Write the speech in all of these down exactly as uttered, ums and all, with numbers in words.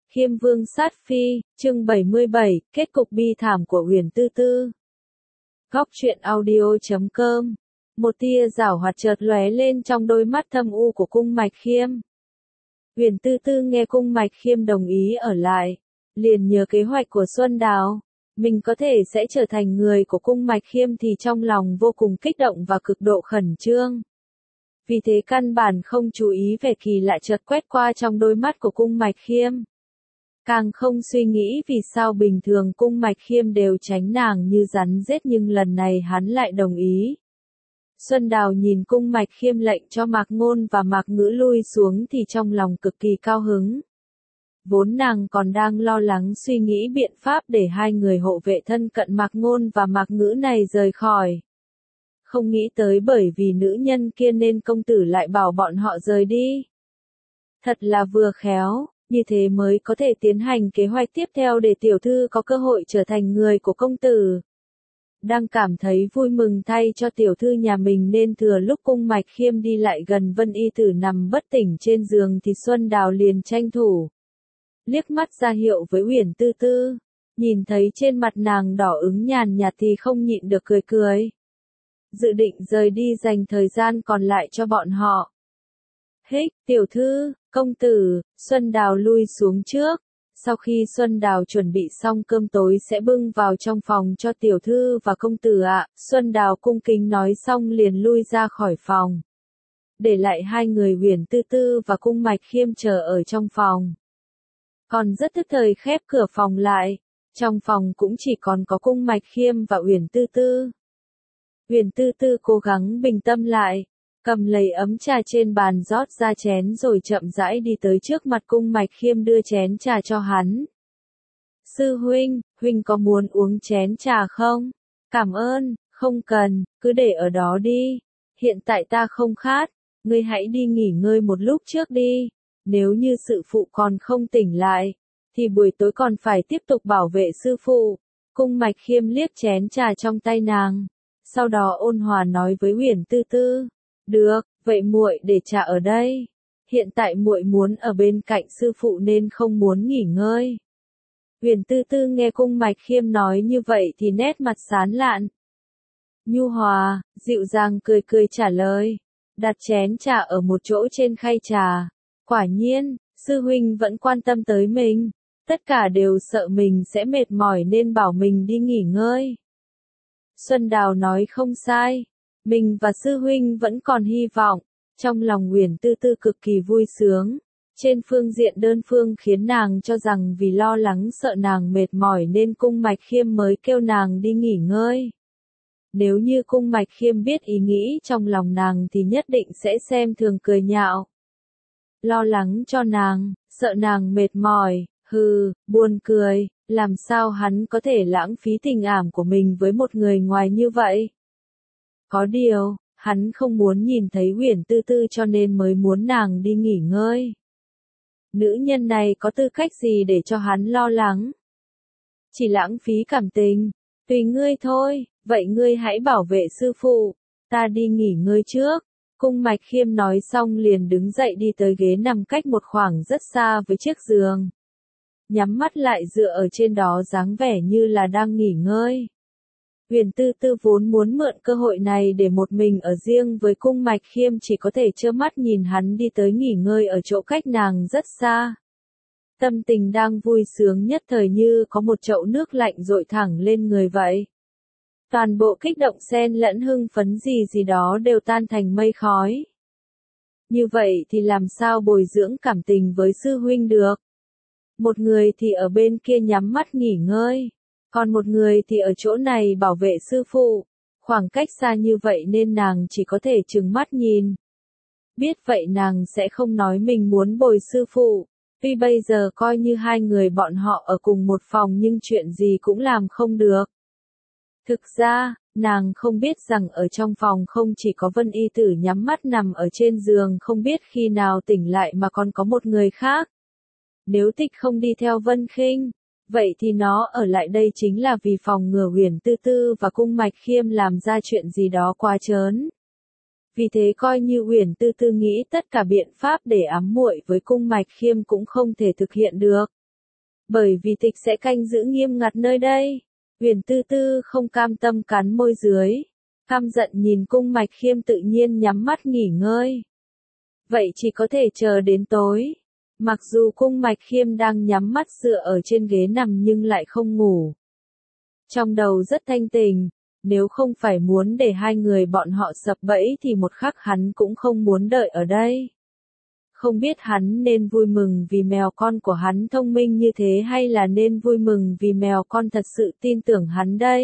Khiêm Vương sát phi, chương bảy mươi bảy, kết cục bi thảm của Huyền Tư Tư. Góc truyện audio chấm com. Một tia giảo hoạt chợt lóe lên trong đôi mắt thâm u của Cung Mạch Khiêm. Huyền Tư Tư nghe Cung Mạch Khiêm đồng ý ở lại, liền nhớ kế hoạch của Xuân Đào. Mình có thể sẽ trở thành người của Cung Mạch Khiêm thì trong lòng vô cùng kích động và cực độ khẩn trương. Vì thế căn bản không chú ý về kỳ lạ chợt quét qua trong đôi mắt của Cung Mạch Khiêm. Càng không suy nghĩ vì sao bình thường Cung Mạch Khiêm đều tránh nàng như rắn rết nhưng lần này hắn lại đồng ý. Xuân Đào nhìn Cung Mạch Khiêm lệnh cho Mạc Ngôn và Mạc Ngữ lui xuống thì trong lòng cực kỳ cao hứng. Vốn nàng còn đang lo lắng suy nghĩ biện pháp để hai người hộ vệ thân cận Mạc Ngôn và Mạc Ngữ này rời khỏi. Không nghĩ tới bởi vì nữ nhân kia nên công tử lại bảo bọn họ rời đi. Thật là vừa khéo. Như thế mới có thể tiến hành kế hoạch tiếp theo để tiểu thư có cơ hội trở thành người của công tử. Đang cảm thấy vui mừng thay cho tiểu thư nhà mình nên thừa lúc Cung Mạch Khiêm đi lại gần Vân Y Tử nằm bất tỉnh trên giường thì Xuân Đào liền tranh thủ. Liếc mắt ra hiệu với Huyền Tư Tư, nhìn thấy trên mặt nàng đỏ ứng nhàn nhạt thì không nhịn được cười cười. Dự định rời đi dành thời gian còn lại cho bọn họ. Hích, tiểu thư, công tử, Xuân Đào lui xuống trước. Sau khi Xuân Đào chuẩn bị xong cơm tối sẽ bưng vào trong phòng cho tiểu thư và công tử ạ. Xuân Đào cung kính nói xong liền lui ra khỏi phòng. Để lại hai người Huyền Tư Tư và Cung Mạch Khiêm chờ ở trong phòng. Còn rất tức thời khép cửa phòng lại. Trong phòng cũng chỉ còn có Cung Mạch Khiêm và Huyền Tư Tư. Huyền Tư Tư cố gắng bình tâm lại. Cầm lấy ấm trà trên bàn rót ra chén rồi chậm rãi đi tới trước mặt Cung Mạch Khiêm đưa chén trà cho hắn. Sư huynh, huynh có muốn uống chén trà không? Cảm ơn, không cần, cứ để ở đó đi. Hiện tại ta không khát, ngươi hãy đi nghỉ ngơi một lúc trước đi. Nếu như sư phụ còn không tỉnh lại, thì buổi tối còn phải tiếp tục bảo vệ sư phụ. Cung Mạch Khiêm liếc chén trà trong tay nàng. Sau đó ôn hòa nói với Huyền Tư Tư. Được, vậy muội để trà ở đây. Hiện tại muội muốn ở bên cạnh sư phụ nên không muốn nghỉ ngơi. Huyền Tư Tư nghe Cung Mạch Khiêm nói như vậy thì nét mặt sán lạn. Nhu hòa, dịu dàng cười cười trả lời. Đặt chén trà ở một chỗ trên khay trà. Quả nhiên, sư huynh vẫn quan tâm tới mình. Tất cả đều sợ mình sẽ mệt mỏi nên bảo mình đi nghỉ ngơi. Xuân Đào nói không sai. Mình và sư huynh vẫn còn hy vọng. Trong lòng Huyền Tư Tư cực kỳ vui sướng. Trên phương diện đơn phương khiến nàng cho rằng vì lo lắng sợ nàng mệt mỏi nên Cung Mạch Khiêm mới kêu nàng đi nghỉ ngơi. Nếu như Cung Mạch Khiêm biết ý nghĩ trong lòng nàng thì nhất định sẽ xem thường cười nhạo. Lo lắng cho nàng, sợ nàng mệt mỏi, hừ, buồn cười, làm sao hắn có thể lãng phí tình ảm của mình với một người ngoài như vậy? Có điều, hắn không muốn nhìn thấy Huyền Tư Tư cho nên mới muốn nàng đi nghỉ ngơi. Nữ nhân này có tư cách gì để cho hắn lo lắng? Chỉ lãng phí cảm tình, tùy ngươi thôi, vậy ngươi hãy bảo vệ sư phụ, ta đi nghỉ ngơi trước. Cung Mạch Khiêm nói xong liền đứng dậy đi tới ghế nằm cách một khoảng rất xa với chiếc giường. Nhắm mắt lại dựa ở trên đó dáng vẻ như là đang nghỉ ngơi. Huyền Tư Tư vốn muốn mượn cơ hội này để một mình ở riêng với Cung Mạch Khiêm chỉ có thể trơ mắt nhìn hắn đi tới nghỉ ngơi ở chỗ cách nàng rất xa. Tâm tình đang vui sướng nhất thời như có một chậu nước lạnh dội thẳng lên người vậy. Toàn bộ kích động xen lẫn hưng phấn gì gì đó đều tan thành mây khói. Như vậy thì làm sao bồi dưỡng cảm tình với sư huynh được? Một người thì ở bên kia nhắm mắt nghỉ ngơi. Còn một người thì ở chỗ này bảo vệ sư phụ. Khoảng cách xa như vậy nên nàng chỉ có thể trừng mắt nhìn. Biết vậy nàng sẽ không nói mình muốn bồi sư phụ. Tuy bây giờ coi như hai người bọn họ ở cùng một phòng nhưng chuyện gì cũng làm không được. Thực ra, nàng không biết rằng ở trong phòng không chỉ có Vân Y Tử nhắm mắt nằm ở trên giường không biết khi nào tỉnh lại mà còn có một người khác. Nếu Tịch không đi theo Vân Khinh, vậy thì nó ở lại đây chính là vì phòng ngừa Huyền Tư Tư và Cung Mạch Khiêm làm ra chuyện gì đó quá trớn. Vì thế coi như Huyền Tư Tư nghĩ tất cả biện pháp để ám muội với Cung Mạch Khiêm cũng không thể thực hiện được. Bởi vì tịch sẽ canh giữ nghiêm ngặt nơi đây. Huyền Tư Tư không cam tâm cắn môi dưới. Căm giận nhìn Cung Mạch Khiêm tự nhiên nhắm mắt nghỉ ngơi. Vậy chỉ có thể chờ đến tối. Mặc dù Cung Mạch Khiêm đang nhắm mắt dựa ở trên ghế nằm nhưng lại không ngủ. Trong đầu rất thanh tình, nếu không phải muốn để hai người bọn họ sập bẫy thì một khắc hắn cũng không muốn đợi ở đây. Không biết hắn nên vui mừng vì mèo con của hắn thông minh như thế hay là nên vui mừng vì mèo con thật sự tin tưởng hắn đây.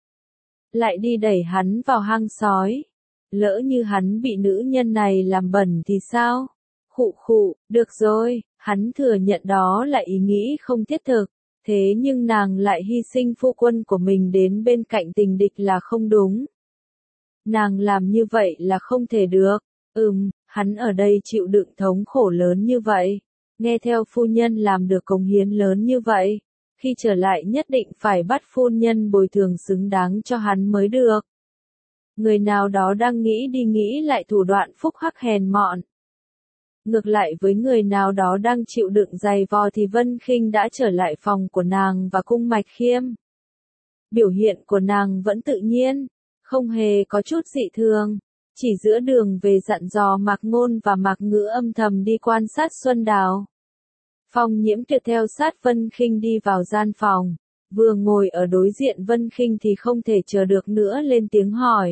Lại đi đẩy hắn vào hang sói. Lỡ như hắn bị nữ nhân này làm bẩn thì sao? Khụ khụ, được rồi, hắn thừa nhận đó là ý nghĩ không thiết thực. Thế nhưng nàng lại hy sinh phu quân của mình đến bên cạnh tình địch là không đúng. Nàng làm như vậy là không thể được. Ừm, hắn ở đây chịu đựng thống khổ lớn như vậy. Nghe theo phu nhân làm được cống hiến lớn như vậy. Khi trở lại nhất định phải bắt phu nhân bồi thường xứng đáng cho hắn mới được. Người nào đó đang nghĩ đi nghĩ lại thủ đoạn phúc hắc hèn mọn. Ngược lại với người nào đó đang chịu đựng dày vò thì Vân Khinh đã trở lại phòng của nàng và Cung Mạch Khiêm. Biểu hiện của nàng vẫn tự nhiên, không hề có chút dị thường, chỉ giữa đường về dặn dò Mạc Ngôn và Mạc Ngữ âm thầm đi quan sát Xuân Đào. Phong Nhiễm Tuyệt theo sát Vân Khinh đi vào gian phòng, vừa ngồi ở đối diện Vân Khinh thì không thể chờ được nữa lên tiếng hỏi.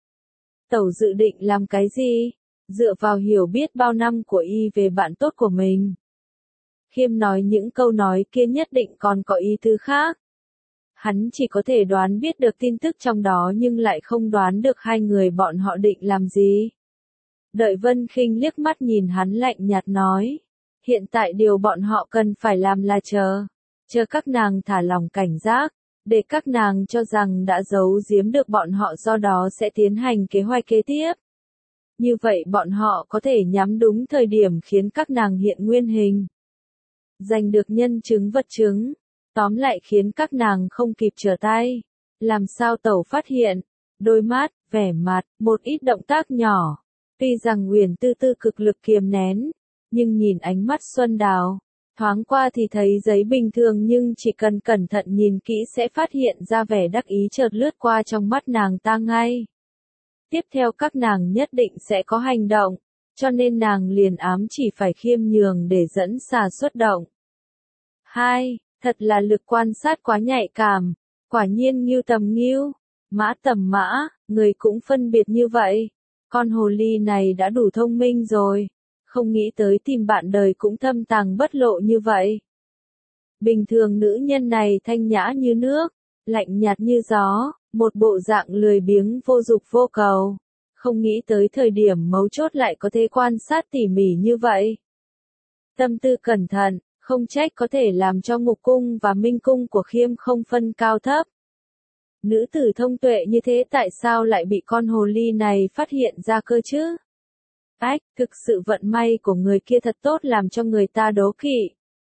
Tẩu dự định làm cái gì? Dựa vào hiểu biết bao năm của y về bạn tốt của mình. Khiêm nói những câu nói kia nhất định còn có ý tứ khác. Hắn chỉ có thể đoán biết được tin tức trong đó nhưng lại không đoán được hai người bọn họ định làm gì. Đợi Vân Khinh liếc mắt nhìn hắn lạnh nhạt nói. Hiện tại điều bọn họ cần phải làm là chờ. Chờ các nàng thả lòng cảnh giác. Để các nàng cho rằng đã giấu giếm được bọn họ do đó sẽ tiến hành kế hoạch kế tiếp. Như vậy bọn họ có thể nhắm đúng thời điểm khiến các nàng hiện nguyên hình. Giành được nhân chứng vật chứng. Tóm lại khiến các nàng không kịp trở tay. Làm sao tẩu phát hiện. Đôi mắt, vẻ mặt, một ít động tác nhỏ. Tuy rằng Huyền Tư Tư cực lực kiềm nén. Nhưng nhìn ánh mắt Xuân Đào. Thoáng qua thì thấy giấy bình thường nhưng chỉ cần cẩn thận nhìn kỹ sẽ phát hiện ra vẻ đắc ý chợt lướt qua trong mắt nàng ta ngay. Tiếp theo các nàng nhất định sẽ có hành động, cho nên nàng liền ám chỉ phải khiêm nhường để dẫn xà xuất động. hai. Thật là lực quan sát quá nhạy cảm, quả nhiên ngưu tầm ngưu, mã tầm mã, người cũng phân biệt như vậy. Con hồ ly này đã đủ thông minh rồi, không nghĩ tới tìm bạn đời cũng thâm tàng bất lộ như vậy. Bình thường nữ nhân này thanh nhã như nước, lạnh nhạt như gió. Một bộ dạng lười biếng vô dục vô cầu. Không nghĩ tới thời điểm mấu chốt lại có thể quan sát tỉ mỉ như vậy. Tâm tư cẩn thận, không trách có thể làm cho Ngục Cung và Minh Cung của Khiêm không phân cao thấp. Nữ tử thông tuệ như thế tại sao lại bị con hồ ly này phát hiện ra cơ chứ? Ách, thực sự vận may của người kia thật tốt làm cho người ta đố kỵ.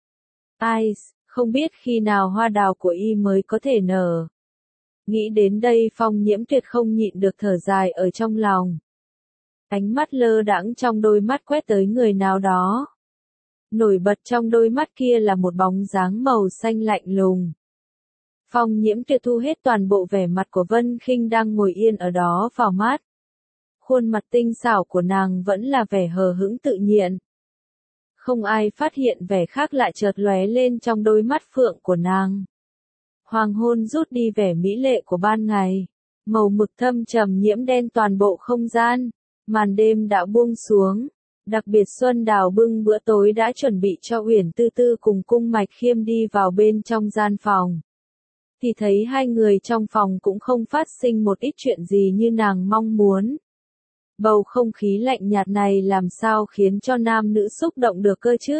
Ai, không biết khi nào hoa đào của y mới có thể nở. Nghĩ đến đây Phong Nhiễm Tuyệt không nhịn được thở dài ở trong lòng. Ánh mắt lơ đãng trong đôi mắt quét tới người nào đó. Nổi bật trong đôi mắt kia là một bóng dáng màu xanh lạnh lùng. Phong Nhiễm Tuyệt thu hết toàn bộ vẻ mặt của Vân Khinh đang ngồi yên ở đó vào mắt. Khuôn mặt tinh xảo của nàng vẫn là vẻ hờ hững tự nhiên. Không ai phát hiện vẻ khác lạ chợt lóe lên trong đôi mắt phượng của nàng. Hoàng hôn rút đi vẻ mỹ lệ của ban ngày. Màu mực thâm trầm nhiễm đen toàn bộ không gian. Màn đêm đã buông xuống. Đặc biệt Xuân Đào bưng bữa tối đã chuẩn bị cho Uyển Tư Tư cùng Cung Mạch Khiêm đi vào bên trong gian phòng. Thì thấy hai người trong phòng cũng không phát sinh một ít chuyện gì như nàng mong muốn. Bầu không khí lạnh nhạt này làm sao khiến cho nam nữ xúc động được cơ chứ?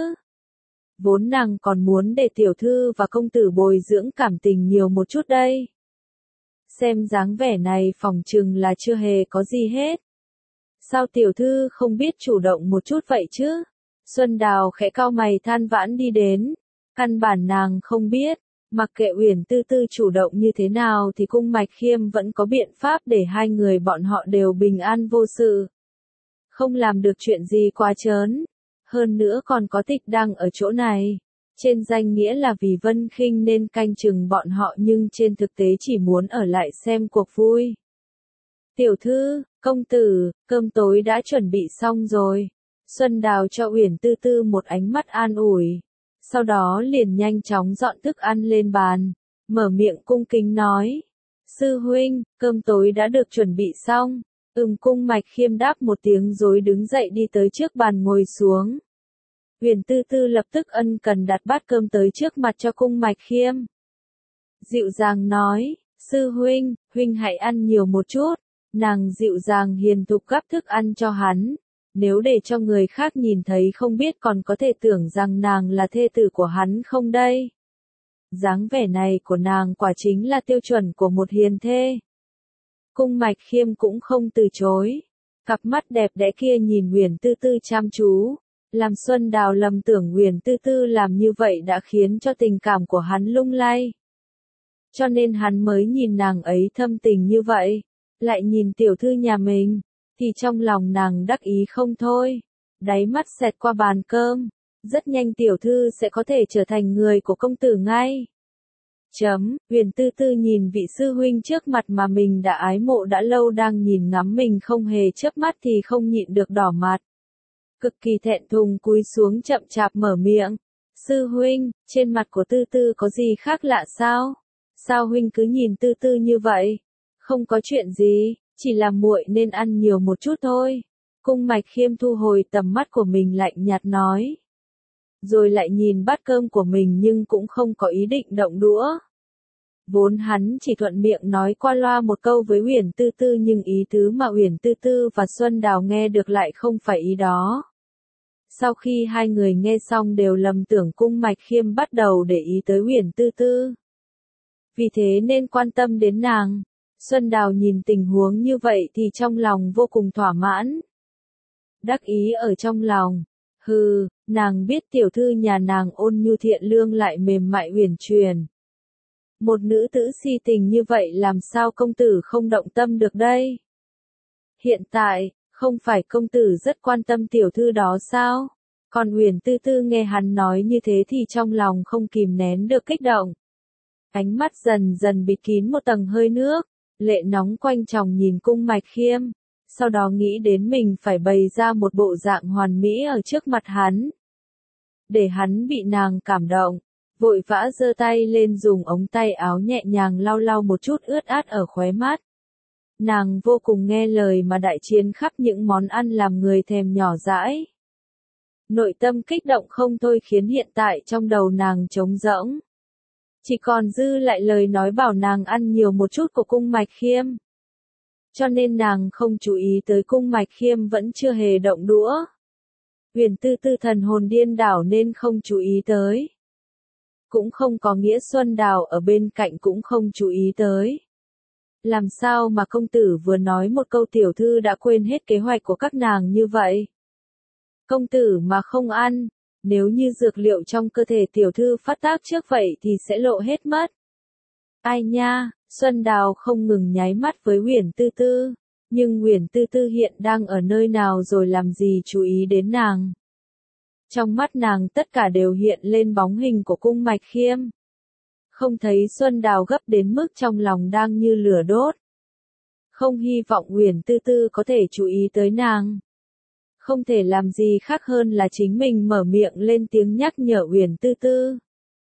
Vốn nàng còn muốn để tiểu thư và công tử bồi dưỡng cảm tình nhiều một chút đây. Xem dáng vẻ này phòng chừng là chưa hề có gì hết. Sao tiểu thư không biết chủ động một chút vậy chứ? Xuân Đào khẽ cau mày than vãn đi đến. Căn bản nàng không biết, mặc kệ Uyển Tư Tư chủ động như thế nào thì Cung Mạch Khiêm vẫn có biện pháp để hai người bọn họ đều bình an vô sự. Không làm được chuyện gì quá trớn. Hơn nữa còn có Tịch đang ở chỗ này. Trên danh nghĩa là vì Vân Khinh nên canh chừng bọn họ nhưng trên thực tế chỉ muốn ở lại xem cuộc vui. Tiểu thư, công tử, cơm tối đã chuẩn bị xong rồi. Xuân Đào cho Uyển Tư Tư một ánh mắt an ủi. Sau đó liền nhanh chóng dọn thức ăn lên bàn. Mở miệng cung kính nói. Sư huynh, cơm tối đã được chuẩn bị xong. Ừm, Cung Mạch Khiêm đáp một tiếng rồi đứng dậy đi tới trước bàn ngồi xuống. Uyển Tư Tư lập tức ân cần đặt bát cơm tới trước mặt cho Cung Mạch Khiêm. Dịu dàng nói, sư huynh, huynh hãy ăn nhiều một chút. Nàng dịu dàng hiền thục gắp thức ăn cho hắn. Nếu để cho người khác nhìn thấy không biết còn có thể tưởng rằng nàng là thê tử của hắn không đây. Dáng vẻ này của nàng quả chính là tiêu chuẩn của một hiền thê. Cung Mạch Khiêm cũng không từ chối. Cặp mắt đẹp đẽ kia nhìn Uyển Tư Tư chăm chú. Làm Xuân Đào lầm tưởng Uyển Tư Tư làm như vậy đã khiến cho tình cảm của hắn lung lay. Cho nên hắn mới nhìn nàng ấy thâm tình như vậy. Lại nhìn tiểu thư nhà mình, thì trong lòng nàng đắc ý không thôi. Đáy mắt xẹt qua bàn cơm. Rất nhanh tiểu thư sẽ có thể trở thành người của công tử ngay. Chấm, Uyển Tư Tư nhìn vị sư huynh trước mặt mà mình đã ái mộ đã lâu đang nhìn ngắm mình không hề chớp mắt thì không nhịn được đỏ mặt. Cực kỳ thẹn thùng cúi xuống chậm chạp mở miệng. Sư huynh, trên mặt của Tư Tư có gì khác lạ sao? Sao huynh cứ nhìn Tư Tư như vậy? Không có chuyện gì, chỉ là muội nên ăn nhiều một chút thôi. Cung Mạch Khiêm thu hồi tầm mắt của mình lạnh nhạt nói. Rồi lại nhìn bát cơm của mình nhưng cũng không có ý định động đũa. Vốn hắn chỉ thuận miệng nói qua loa một câu với Uyển Tư Tư nhưng ý tứ mà Uyển Tư Tư và Xuân Đào nghe được lại không phải ý đó. Sau khi hai người nghe xong đều lầm tưởng Cung Mạch Khiêm bắt đầu để ý tới Uyển Tư Tư. Vì thế nên quan tâm đến nàng. Xuân Đào nhìn tình huống như vậy thì trong lòng vô cùng thỏa mãn. Đắc ý ở trong lòng. Hừ, nàng biết tiểu thư nhà nàng ôn nhu thiện lương lại mềm mại uyển chuyển. Một nữ tử si tình như vậy làm sao công tử không động tâm được đây? Hiện tại, không phải công tử rất quan tâm tiểu thư đó sao? Còn Uyển Tư Tư nghe hắn nói như thế thì trong lòng không kìm nén được kích động. Ánh mắt dần dần bịt kín một tầng hơi nước, lệ nóng quanh tròng nhìn Cung Mạch Khiêm. Sau đó nghĩ đến mình phải bày ra một bộ dạng hoàn mỹ ở trước mặt hắn. Để hắn bị nàng cảm động, vội vã giơ tay lên dùng ống tay áo nhẹ nhàng lau lau một chút ướt át ở khóe mắt. Nàng vô cùng nghe lời mà đại chiến khắp những món ăn làm người thèm nhỏ dãi. Nội tâm kích động không thôi khiến hiện tại trong đầu nàng trống rỗng. Chỉ còn dư lại lời nói bảo nàng ăn nhiều một chút của Cung Mạch Khiêm. Cho nên nàng không chú ý tới Cung Mạch Khiêm vẫn chưa hề động đũa. Uyển Tư Tư thần hồn điên đảo nên không chú ý tới. Cũng không có nghĩa Xuân Đào ở bên cạnh cũng không chú ý tới. Làm sao mà công tử vừa nói một câu tiểu thư đã quên hết kế hoạch của các nàng như vậy? Công tử mà không ăn, nếu như dược liệu trong cơ thể tiểu thư phát tác trước vậy thì sẽ lộ hết mất. Ai nha, Xuân Đào không ngừng nháy mắt với Uyển Tư Tư, nhưng Uyển Tư Tư hiện đang ở nơi nào rồi làm gì chú ý đến nàng. Trong mắt nàng tất cả đều hiện lên bóng hình của Cung Mạch Khiêm. Không thấy Xuân Đào gấp đến mức trong lòng đang như lửa đốt. Không hy vọng Uyển Tư Tư có thể chú ý tới nàng. Không thể làm gì khác hơn là chính mình mở miệng lên tiếng nhắc nhở Uyển Tư Tư.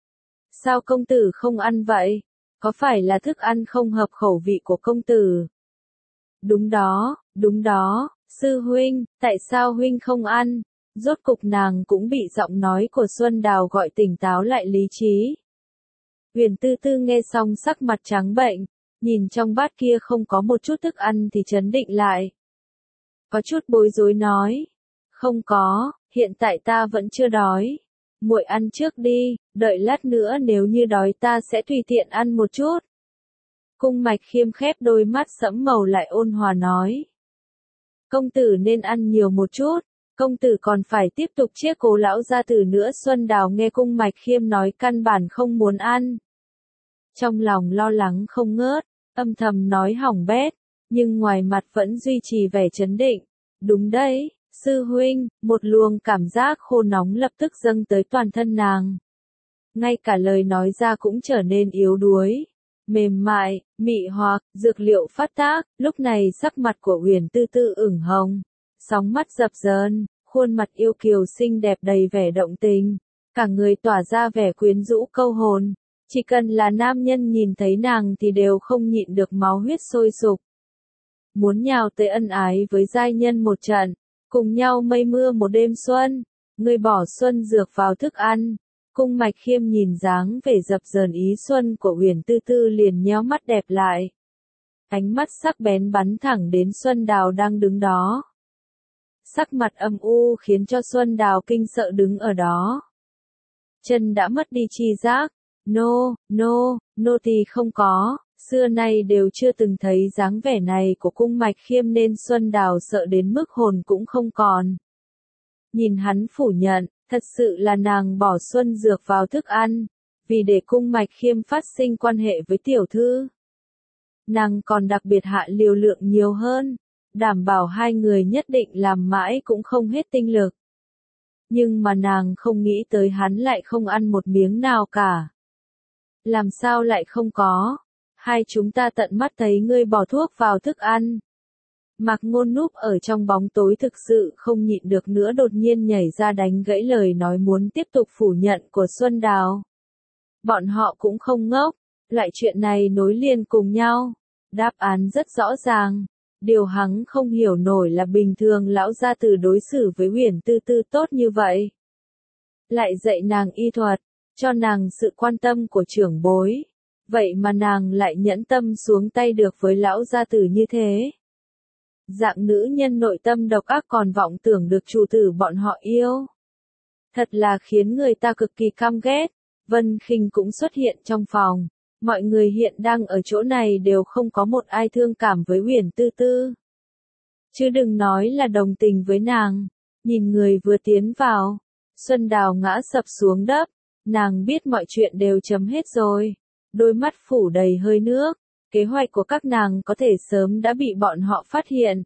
Sao công tử không ăn vậy? Có phải là thức ăn không hợp khẩu vị của công tử? Đúng đó, đúng đó, sư huynh, tại sao huynh không ăn? Rốt cục nàng cũng bị giọng nói của Xuân Đào gọi tỉnh táo lại lý trí. Uyển Tư Tư nghe xong sắc mặt trắng bệnh, nhìn trong bát kia không có một chút thức ăn thì trấn định lại. Có chút bối rối nói, không có, hiện tại ta vẫn chưa đói. Muội ăn trước đi, đợi lát nữa nếu như đói ta sẽ tùy tiện ăn một chút. Cung Mạch Khiêm khép đôi mắt sẫm màu lại ôn hòa nói. Công tử nên ăn nhiều một chút, công tử còn phải tiếp tục chiết cố lão gia tử nữa. Xuân Đào nghe Cung Mạch Khiêm nói căn bản không muốn ăn. Trong lòng lo lắng không ngớt, âm thầm nói hỏng bét, nhưng ngoài mặt vẫn duy trì vẻ trấn định. Đúng đấy, sư huynh, một luồng cảm giác khô nóng lập tức dâng tới toàn thân nàng. ngay cả lời nói ra cũng trở nên yếu đuối, mềm mại, mị hoặc, dược liệu phát tác. Lúc này sắc mặt của Huyền Tư Tư ửng hồng, sóng mắt dập dờn, khuôn mặt yêu kiều xinh đẹp đầy vẻ động tình, cả người tỏa ra vẻ quyến rũ câu hồn. Chỉ cần là nam nhân nhìn thấy nàng thì đều không nhịn được máu huyết sôi sục, muốn nhào tới ân ái với giai nhân một trận, cùng nhau mây mưa một đêm xuân. Người bỏ xuân dược vào thức ăn. Cung Mạch Khiêm nhìn dáng vẻ dập dờn ý xuân của Huyền Tư Tư liền nhéo mắt đẹp lại. Ánh mắt sắc bén bắn thẳng đến Xuân Đào đang đứng đó. Sắc mặt âm u khiến cho Xuân Đào kinh sợ đứng ở đó. Chân đã mất đi chi giác. Nô, nô, nô tỳ không có, xưa nay đều chưa từng thấy dáng vẻ này của Cung Mạch Khiêm nên Xuân Đào sợ đến mức hồn cũng không còn. Nhìn hắn phủ nhận, thật sự là nàng bỏ xuân dược vào thức ăn, vì để Cung Mạch Khiêm phát sinh quan hệ với tiểu thư. Nàng còn đặc biệt hạ liều lượng nhiều hơn, đảm bảo hai người nhất định làm mãi cũng không hết tinh lực. Nhưng mà nàng không nghĩ tới hắn lại không ăn một miếng nào cả. Làm sao lại không có? Hai chúng ta tận mắt thấy ngươi bỏ thuốc vào thức ăn. Mạc Ngôn núp ở trong bóng tối thực sự không nhịn được nữa đột nhiên nhảy ra đánh gãy lời nói muốn tiếp tục phủ nhận của Xuân Đào. Bọn họ cũng không ngốc, loại chuyện này nối liền cùng nhau. Đáp án rất rõ ràng. Điều hắn không hiểu nổi là bình thường lão gia tử đối xử với Huyền Tư Tư tốt như vậy. Lại dạy nàng y thuật, cho nàng sự quan tâm của trưởng bối. Vậy mà nàng lại nhẫn tâm xuống tay được với lão gia tử như thế. Dạng nữ nhân nội tâm độc ác còn vọng tưởng được chủ tử bọn họ yêu. Thật là khiến người ta cực kỳ căm ghét. Vân Khinh cũng xuất hiện trong phòng. Mọi người hiện đang ở chỗ này đều không có một ai thương cảm với Huyền Tư Tư. Chứ đừng nói là đồng tình với nàng. Nhìn người vừa tiến vào, Xuân Đào ngã sập xuống đất. Nàng biết mọi chuyện đều chấm hết rồi. Đôi mắt phủ đầy hơi nước. Kế hoạch của các nàng có thể sớm đã bị bọn họ phát hiện.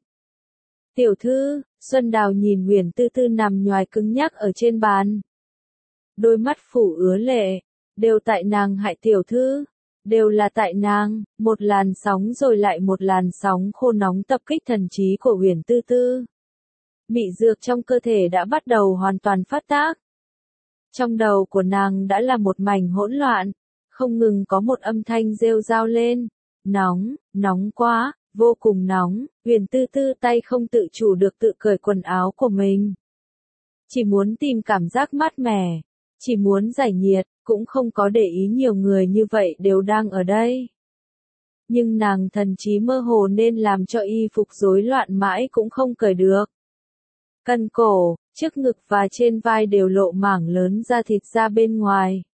Tiểu thư, Xuân Đào nhìn Huyền Tư Tư nằm nhoài cứng nhắc ở trên bàn. Đôi mắt phủ ứa lệ. Đều tại nàng hại tiểu thư. Đều là tại nàng. Một làn sóng rồi lại một làn sóng khô nóng tập kích thần trí của Huyền Tư Tư. Mị dược trong cơ thể đã bắt đầu hoàn toàn phát tác. Trong đầu của nàng đã là một mảnh hỗn loạn. Không ngừng có một âm thanh rêu rao lên. Nóng, nóng quá, vô cùng nóng. Huyền Tư Tư tay không tự chủ được tự cởi quần áo của mình. Chỉ muốn tìm cảm giác mát mẻ. Chỉ muốn giải nhiệt, cũng không có để ý nhiều người như vậy đều đang ở đây. Nhưng nàng thần trí mơ hồ nên làm cho y phục rối loạn mãi cũng không cởi được. Cân cổ, trước ngực và trên vai đều lộ mảng lớn da thịt ra bên ngoài.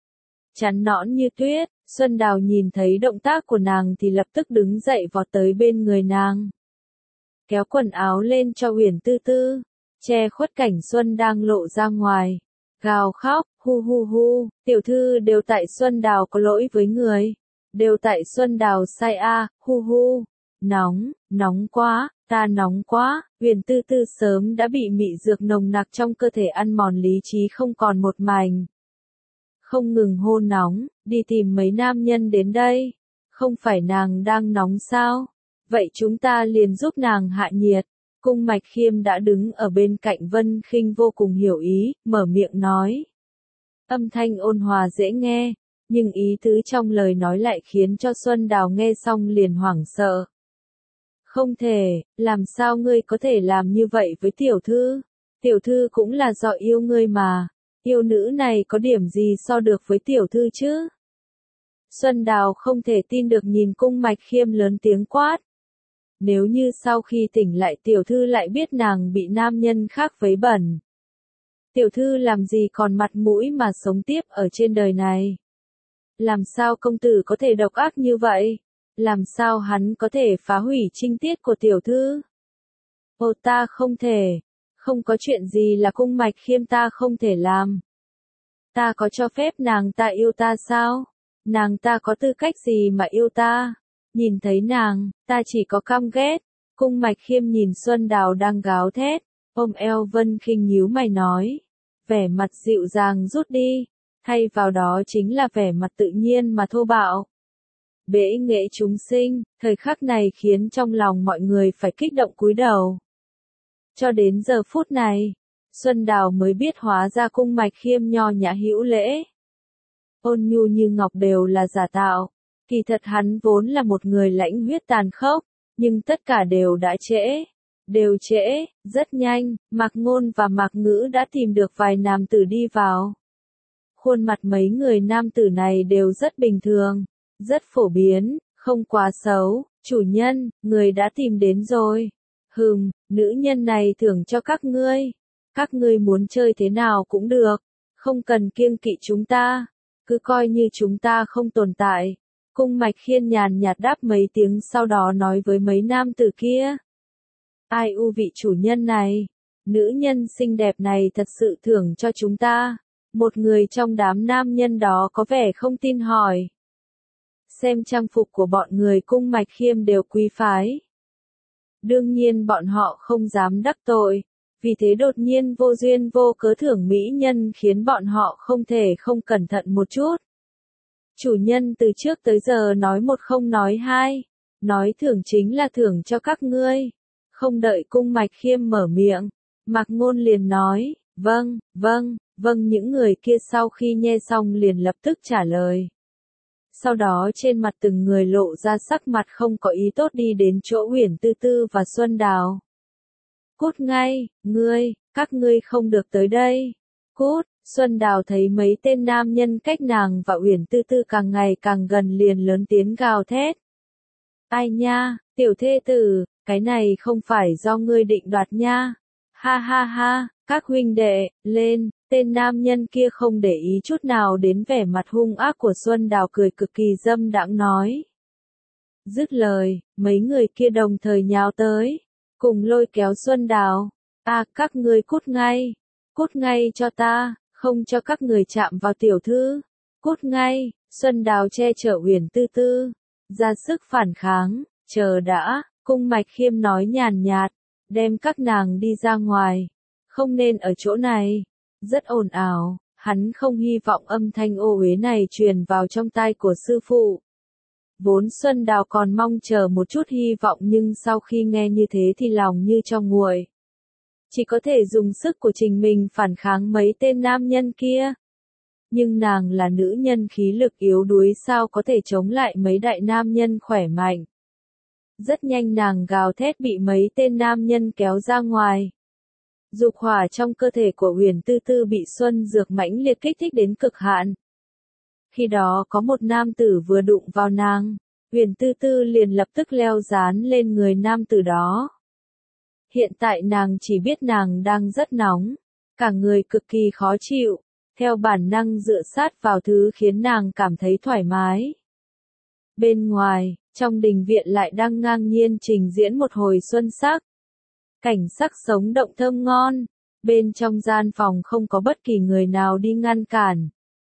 Chắn nõn như tuyết, Xuân Đào nhìn thấy động tác của nàng thì lập tức đứng dậy vọt tới bên người nàng. Kéo quần áo lên cho Huyền Tư Tư, che khuất cảnh Xuân đang lộ ra ngoài. Gào khóc, hu hu hu, tiểu thư đều tại Xuân Đào có lỗi với người. Đều tại Xuân Đào sai a, à, hu hu. Nóng, nóng quá, ta nóng quá. Huyền Tư Tư sớm đã bị mị dược nồng nặc trong cơ thể ăn mòn lý trí không còn một mảnh. Không ngừng hô nóng, đi tìm mấy nam nhân đến đây. Không phải nàng đang nóng sao? Vậy chúng ta liền giúp nàng hạ nhiệt. Cung Mạch Khiêm đã đứng ở bên cạnh Vân Khinh vô cùng hiểu ý, mở miệng nói. Âm thanh ôn hòa dễ nghe, nhưng ý tứ trong lời nói lại khiến cho Xuân Đào nghe xong liền hoảng sợ. Không thể, làm sao ngươi có thể làm như vậy với tiểu thư? Tiểu thư cũng là do yêu ngươi mà. Yêu nữ này có điểm gì so được với tiểu thư chứ? Xuân Đào không thể tin được nhìn Cung Mạch Khiêm lớn tiếng quát. Nếu như sau khi tỉnh lại tiểu thư lại biết nàng bị nam nhân khác vấy bẩn. Tiểu thư làm gì còn mặt mũi mà sống tiếp ở trên đời này? Làm sao công tử có thể độc ác như vậy? Làm sao hắn có thể phá hủy trinh tiết của tiểu thư? Ồ ta không thể. Không có chuyện gì là Cung Mạch Khiêm ta không thể làm. Ta có cho phép nàng ta yêu ta sao? Nàng ta có tư cách gì mà yêu ta? Nhìn thấy nàng, ta chỉ có căm ghét. Cung Mạch Khiêm nhìn Xuân Đào đang gào thét, ôm eo Vân Khinh nhíu mày nói. Vẻ mặt dịu dàng rút đi. thay vào đó chính là vẻ mặt tự nhiên mà thô bạo. Bể nghệ chúng sinh, thời khắc này khiến trong lòng mọi người phải kích động cúi đầu. Cho đến giờ phút này, Xuân Đào mới biết hóa ra Cung Mạch Khiêm nho nhã hữu lễ, ôn nhu như ngọc đều là giả tạo. Kỳ thật hắn vốn là một người lãnh huyết tàn khốc, nhưng tất cả đều đã trễ. Đều trễ, rất nhanh, Mạc Ngôn và Mạc Ngữ đã tìm được vài nam tử đi vào. Khuôn mặt mấy người nam tử này đều rất bình thường, rất phổ biến, không quá xấu. Chủ nhân, người đã tìm đến rồi. Hừm, nữ nhân này thưởng cho các ngươi. Các ngươi muốn chơi thế nào cũng được, không cần kiêng kỵ chúng ta, cứ coi như chúng ta không tồn tại. Cung Mạch Khiên nhàn nhạt đáp mấy tiếng sau đó nói với mấy nam tử kia. Ai u vị chủ nhân này, nữ nhân xinh đẹp này thật sự thưởng cho chúng ta. Một người trong đám nam nhân đó có vẻ không tin hỏi. Xem trang phục của bọn người Cung Mạch Khiêm đều quý phái. Đương nhiên bọn họ không dám đắc tội, vì thế đột nhiên vô duyên vô cớ thưởng mỹ nhân khiến bọn họ không thể không cẩn thận một chút. Chủ nhân từ trước tới giờ nói một không nói hai, nói thưởng chính là thưởng cho các ngươi. Không đợi Cung Mạch Khiêm mở miệng, Mạc Ngôn liền nói, vâng, vâng, vâng. Những người kia sau khi nghe xong liền lập tức trả lời. Sau đó trên mặt từng người lộ ra sắc mặt không có ý tốt đi đến chỗ Uyển Tư Tư và Xuân Đào. Cút ngay, ngươi, các ngươi không được tới đây. Cút. Xuân Đào thấy mấy tên nam nhân cách nàng và Uyển Tư Tư càng ngày càng gần liền lớn tiếng gào thét. Ai nha, tiểu thê tử, cái này không phải do ngươi định đoạt nha. Ha ha ha, các huynh đệ, lên. Tên nam nhân kia không để ý chút nào đến vẻ mặt hung ác của Xuân Đào, cười cực kỳ dâm đãng nói. Dứt lời, mấy người kia đồng thời nhào tới, cùng lôi kéo Xuân Đào. À, các ngươi cút ngay, cút ngay cho ta, không cho các người chạm vào tiểu thư, cút ngay. Xuân Đào che chở Uyển Tư Tư, ra sức phản kháng. Chờ đã, Cung Mạch Khiêm nói nhàn nhạt, đem các nàng đi ra ngoài, không nên ở chỗ này. Rất ồn ào, hắn không hy vọng âm thanh ô uế này truyền vào trong tai của sư phụ. Vốn Xuân Đào còn mong chờ một chút hy vọng nhưng sau khi nghe như thế thì lòng như cho nguội. Chỉ có thể dùng sức của chính mình phản kháng mấy tên nam nhân kia. Nhưng nàng là nữ nhân khí lực yếu đuối sao có thể chống lại mấy đại nam nhân khỏe mạnh. Rất nhanh nàng gào thét bị mấy tên nam nhân kéo ra ngoài. Dục hỏa trong cơ thể của Uyển Tư Tư bị xuân dược mãnh liệt kích thích đến cực hạn. Khi đó có một nam tử vừa đụng vào nàng, Uyển Tư Tư liền lập tức leo dán lên người nam tử đó. Hiện tại nàng chỉ biết nàng đang rất nóng, cả người cực kỳ khó chịu, theo bản năng dựa sát vào thứ khiến nàng cảm thấy thoải mái. Bên ngoài, trong đình viện lại đang ngang nhiên trình diễn một hồi xuân sắc. Cảnh sắc sống động thơm ngon, bên trong gian phòng không có bất kỳ người nào đi ngăn cản.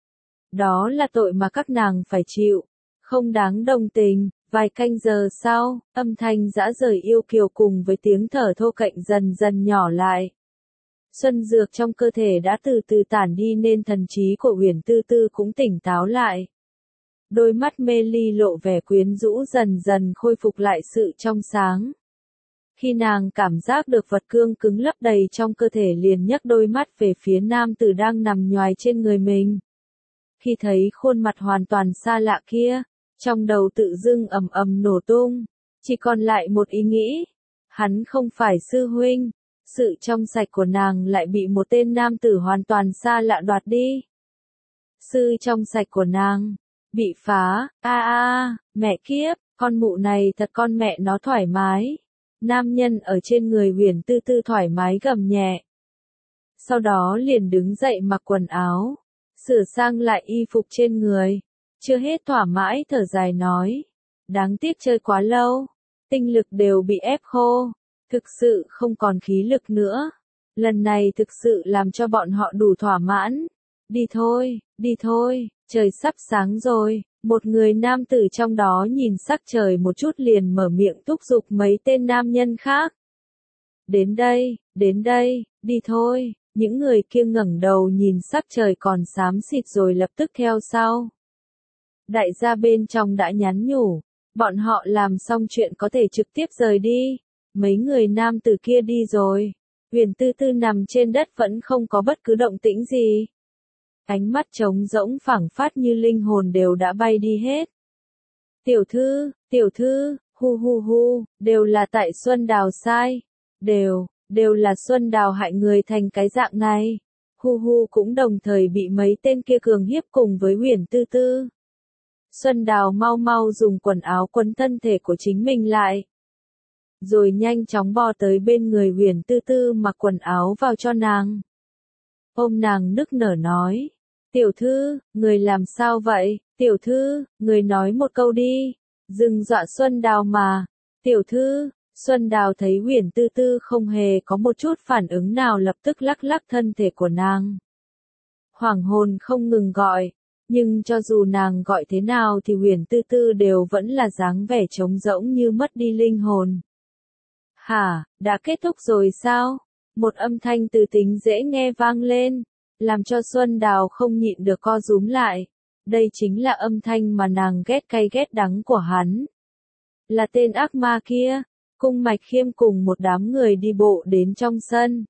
Đó là tội mà các nàng phải chịu, không đáng đồng tình. Vài canh giờ sau, âm thanh dã rời yêu kiều cùng với tiếng thở thô cạnh dần dần nhỏ lại. Xuân dược trong cơ thể đã từ từ tản đi nên thần trí của Uyển Tư Tư cũng tỉnh táo lại. Đôi mắt mê ly lộ vẻ quyến rũ dần dần khôi phục lại sự trong sáng. Khi nàng cảm giác được vật cương cứng lấp đầy trong cơ thể liền nhấc đôi mắt về phía nam tử đang nằm nhoài trên người mình. Khi thấy khuôn mặt hoàn toàn xa lạ kia, trong đầu tự dưng ầm ầm nổ tung, chỉ còn lại một ý nghĩ. Hắn không phải sư huynh, sự trong sạch của nàng lại bị một tên nam tử hoàn toàn xa lạ đoạt đi. Sư trong sạch của nàng bị phá, a a, mẹ kiếp, con mụ này thật con mẹ nó thoải mái. Nam nhân ở trên người Uyển Tư Tư thoải mái gầm nhẹ. Sau đó liền đứng dậy mặc quần áo, sửa sang lại y phục trên người. Chưa hết thỏa mãi thở dài nói. Đáng tiếc chơi quá lâu, tinh lực đều bị ép khô, thực sự không còn khí lực nữa. Lần này thực sự làm cho bọn họ đủ thỏa mãn. Đi thôi, đi thôi, trời sắp sáng rồi. Một người nam tử trong đó nhìn sắc trời một chút liền mở miệng thúc giục mấy tên nam nhân khác. Đến đây, đến đây, đi thôi, những người kia ngẩng đầu nhìn sắc trời còn xám xịt rồi lập tức theo sau. Đại gia bên trong đã nhắn nhủ, bọn họ làm xong chuyện có thể trực tiếp rời đi. Mấy người nam tử kia đi rồi. Huyền Tư Tư nằm trên đất vẫn không có bất cứ động tĩnh gì. Ánh mắt trống rỗng phảng phất như linh hồn đều đã bay đi hết. Tiểu thư, tiểu thư, hu hu hu, đều là tại Xuân Đào sai. Đều, đều là Xuân Đào hại người thành cái dạng này. Hu hu cũng đồng thời bị mấy tên kia cường hiếp cùng với Huyền Tư Tư. Xuân Đào mau mau dùng quần áo quấn thân thể của chính mình lại. Rồi nhanh chóng bò tới bên người Huyền Tư Tư mặc quần áo vào cho nàng. Ôm nàng nức nở nói. Tiểu thư, người làm sao vậy? Tiểu thư, người nói một câu đi. Đừng dọa Xuân Đào mà. Tiểu thư, Xuân Đào thấy Huyền Tư Tư không hề có một chút phản ứng nào lập tức lắc lắc thân thể của nàng. Hoảng hồn không ngừng gọi. Nhưng cho dù nàng gọi thế nào thì Huyền Tư Tư đều vẫn là dáng vẻ trống rỗng như mất đi linh hồn. Hả, đã kết thúc rồi sao? Một âm thanh từ tính dễ nghe vang lên, làm cho Xuân Đào không nhịn được co rúm lại. Đây chính là âm thanh mà nàng ghét cay ghét đắng của hắn. Là tên ác ma kia. Cung Mạch Khiêm cùng một đám người đi bộ đến trong sân.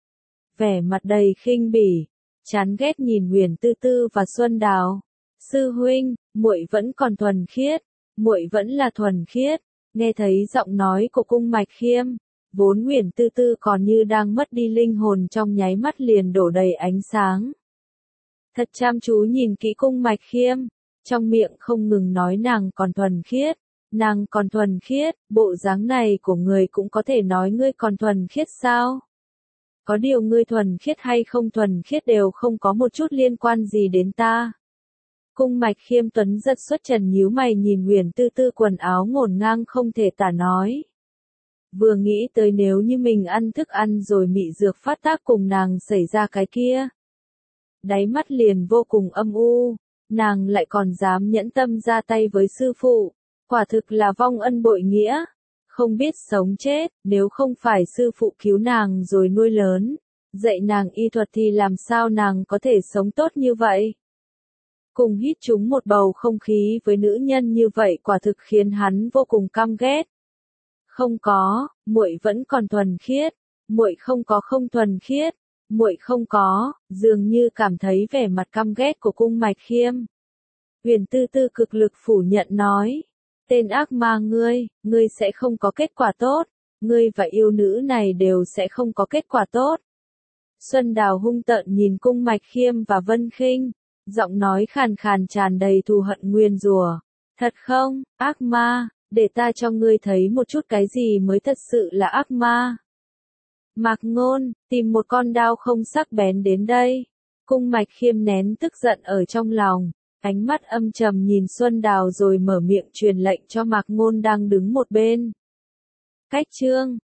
Vẻ mặt đầy khinh bỉ, chán ghét nhìn Huyền Tư Tư và Xuân Đào. Sư huynh, muội vẫn còn thuần khiết, muội vẫn là thuần khiết. Nghe thấy giọng nói của Cung Mạch Khiêm, vốn Huyền Tư Tư còn như đang mất đi linh hồn trong nháy mắt liền đổ đầy ánh sáng. Thật chăm chú nhìn kỹ Cung Mạch Khiêm, trong miệng không ngừng nói nàng còn thuần khiết, nàng còn thuần khiết, bộ dáng này của người cũng có thể nói ngươi còn thuần khiết sao? Có điều ngươi thuần khiết hay không thuần khiết đều không có một chút liên quan gì đến ta. Cung Mạch Khiêm tuấn giật xuất trần nhíu mày nhìn Huyền Tư Tư quần áo ngổn ngang không thể tả nói. Vừa nghĩ tới nếu như mình ăn thức ăn rồi mị dược phát tác cùng nàng xảy ra cái kia. Đáy mắt liền vô cùng âm u, nàng lại còn dám nhẫn tâm ra tay với sư phụ, quả thực là vong ân bội nghĩa, không biết sống chết, nếu không phải sư phụ cứu nàng rồi nuôi lớn, dạy nàng y thuật thì làm sao nàng có thể sống tốt như vậy. Cùng hít chúng một bầu không khí với nữ nhân như vậy quả thực khiến hắn vô cùng căm ghét. Không có, muội vẫn còn thuần khiết, muội không có không thuần khiết, muội không có, dường như cảm thấy vẻ mặt căm ghét của Cung Mạch Khiêm. Huyền Tư Tư cực lực phủ nhận nói, tên ác ma ngươi, ngươi sẽ không có kết quả tốt, ngươi và yêu nữ này đều sẽ không có kết quả tốt. Xuân Đào hung tợn nhìn Cung Mạch Khiêm và Vân Khinh, giọng nói khàn khàn tràn đầy thù hận nguyền rủa. Thật không, ác ma, để ta cho ngươi thấy một chút cái gì mới thật sự là ác ma. Mạc Ngôn, tìm một con đao không sắc bén đến đây. Cung Mạch Khiêm nén tức giận ở trong lòng, ánh mắt âm trầm nhìn Xuân Đào rồi mở miệng truyền lệnh cho Mạc Ngôn đang đứng một bên. Cách chương